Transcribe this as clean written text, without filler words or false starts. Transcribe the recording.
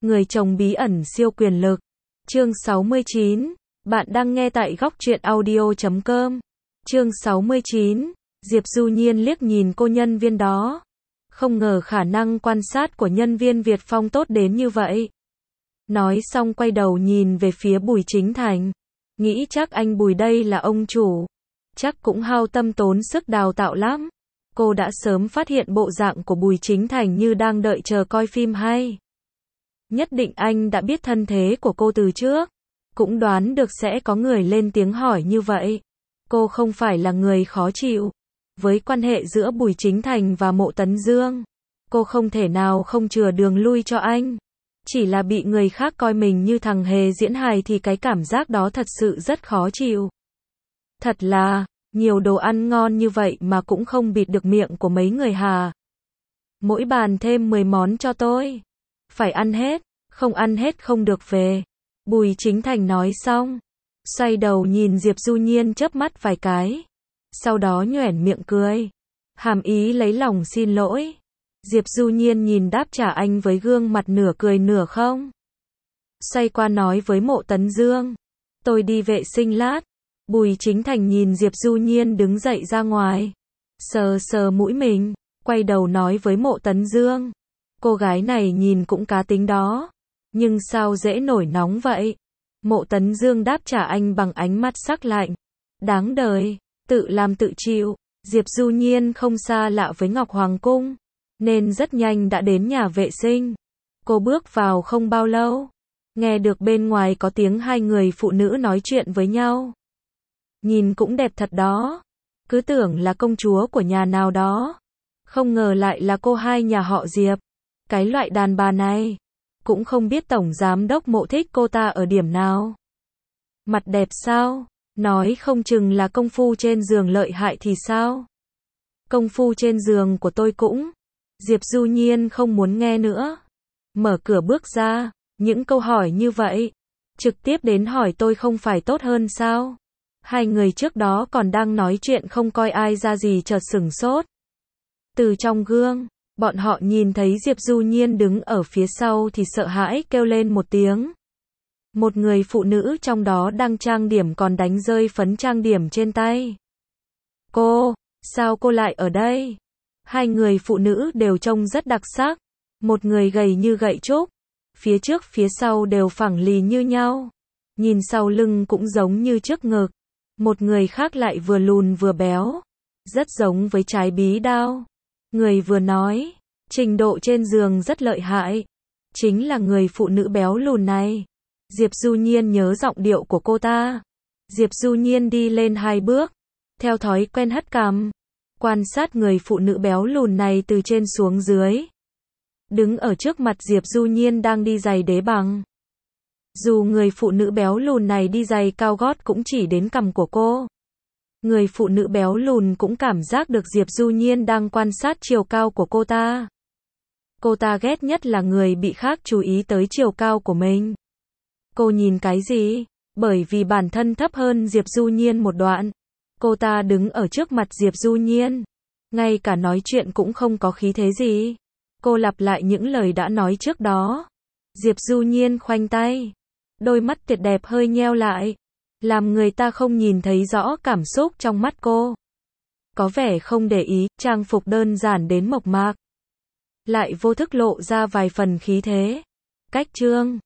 Người chồng bí ẩn siêu quyền lực. Chương 69. Bạn đang nghe tại góc truyện audio.com. Chương 69. Diệp Du Nhiên liếc nhìn cô nhân viên đó. Không ngờ khả năng quan sát của nhân viên Việt Phong tốt đến như vậy. Nói xong quay đầu nhìn về phía Bùi Chính Thành. Nghĩ chắc anh Bùi đây là ông chủ. Chắc cũng hao tâm tốn sức đào tạo lắm. Cô đã sớm phát hiện bộ dạng của Bùi Chính Thành như đang đợi chờ coi phim hay. Nhất định anh đã biết thân thế của cô từ trước. Cũng đoán được sẽ có người lên tiếng hỏi như vậy. Cô không phải là người khó chịu. Với quan hệ giữa Bùi Chính Thành và Mộ Tấn Dương, cô không thể nào không chừa đường lui cho anh. Chỉ là bị người khác coi mình như thằng hề diễn hài thì cái cảm giác đó thật sự rất khó chịu. Thật là, nhiều đồ ăn ngon như vậy mà cũng không bịt được miệng của mấy người hà. Mỗi bàn thêm 10 món cho tôi. Phải ăn hết, không ăn hết không được về. Bùi Chính Thành nói xong, xoay đầu nhìn Diệp Du Nhiên chớp mắt vài cái. Sau đó nhoẻn miệng cười. Hàm ý lấy lòng xin lỗi. Diệp Du Nhiên nhìn đáp trả anh với gương mặt nửa cười nửa không. Xoay qua nói với Mộ Tấn Dương. Tôi đi vệ sinh lát. Bùi Chính Thành nhìn Diệp Du Nhiên đứng dậy ra ngoài. Sờ sờ mũi mình, quay đầu nói với Mộ Tấn Dương. Cô gái này nhìn cũng cá tính đó. Nhưng sao dễ nổi nóng vậy? Mộ Tấn Dương đáp trả anh bằng ánh mắt sắc lạnh. Đáng đời, tự làm tự chịu. Diệp Du Nhiên không xa lạ với Ngọc Hoàng Cung, nên rất nhanh đã đến nhà vệ sinh. Cô bước vào không bao lâu, nghe được bên ngoài có tiếng hai người phụ nữ nói chuyện với nhau. Nhìn cũng đẹp thật đó. Cứ tưởng là công chúa của nhà nào đó. Không ngờ lại là cô hai nhà họ Diệp. Cái loại đàn bà này. Cũng không biết tổng giám đốc Mộ thích cô ta ở điểm nào. Mặt đẹp sao? Nói không chừng là công phu trên giường lợi hại thì sao? Công phu trên giường của tôi cũng. Diệp Du Nhiên không muốn nghe nữa. Mở cửa bước ra. Những câu hỏi như vậy. Trực tiếp đến hỏi tôi không phải tốt hơn sao? Hai người trước đó còn đang nói chuyện không coi ai ra gì chợt sửng sốt. Từ trong gương, bọn họ nhìn thấy Diệp Du Nhiên đứng ở phía sau thì sợ hãi kêu lên một tiếng. Một người phụ nữ trong đó đang trang điểm còn đánh rơi phấn trang điểm trên tay. Cô, sao cô lại ở đây? Hai người phụ nữ đều trông rất đặc sắc. Một người gầy như gậy trúc. Phía trước phía sau đều phẳng lì như nhau. Nhìn sau lưng cũng giống như trước ngực. Một người khác lại vừa lùn vừa béo. Rất giống với trái bí đao. Người vừa nói, trình độ trên giường rất lợi hại. Chính là người phụ nữ béo lùn này. Diệp Du Nhiên nhớ giọng điệu của cô ta. Diệp Du Nhiên đi lên 2 bước. Theo thói quen hất cằm. Quan sát người phụ nữ béo lùn này từ trên xuống dưới. Đứng ở trước mặt Diệp Du Nhiên đang đi giày đế bằng. Dù người phụ nữ béo lùn này đi giày cao gót cũng chỉ đến cằm của cô. Người phụ nữ béo lùn cũng cảm giác được Diệp Du Nhiên đang quan sát chiều cao của cô ta. Cô ta ghét nhất là người bị khác chú ý tới chiều cao của mình. Cô nhìn cái gì? Bởi vì bản thân thấp hơn Diệp Du Nhiên một đoạn. Cô ta đứng ở trước mặt Diệp Du Nhiên. Ngay cả nói chuyện cũng không có khí thế gì. Cô lặp lại những lời đã nói trước đó. Diệp Du Nhiên khoanh tay. Đôi mắt tuyệt đẹp hơi nheo lại. Làm người ta không nhìn thấy rõ cảm xúc trong mắt cô. Có vẻ không để ý, trang phục đơn giản đến mộc mạc. Lại vô thức lộ ra vài phần khí thế. Cách trương.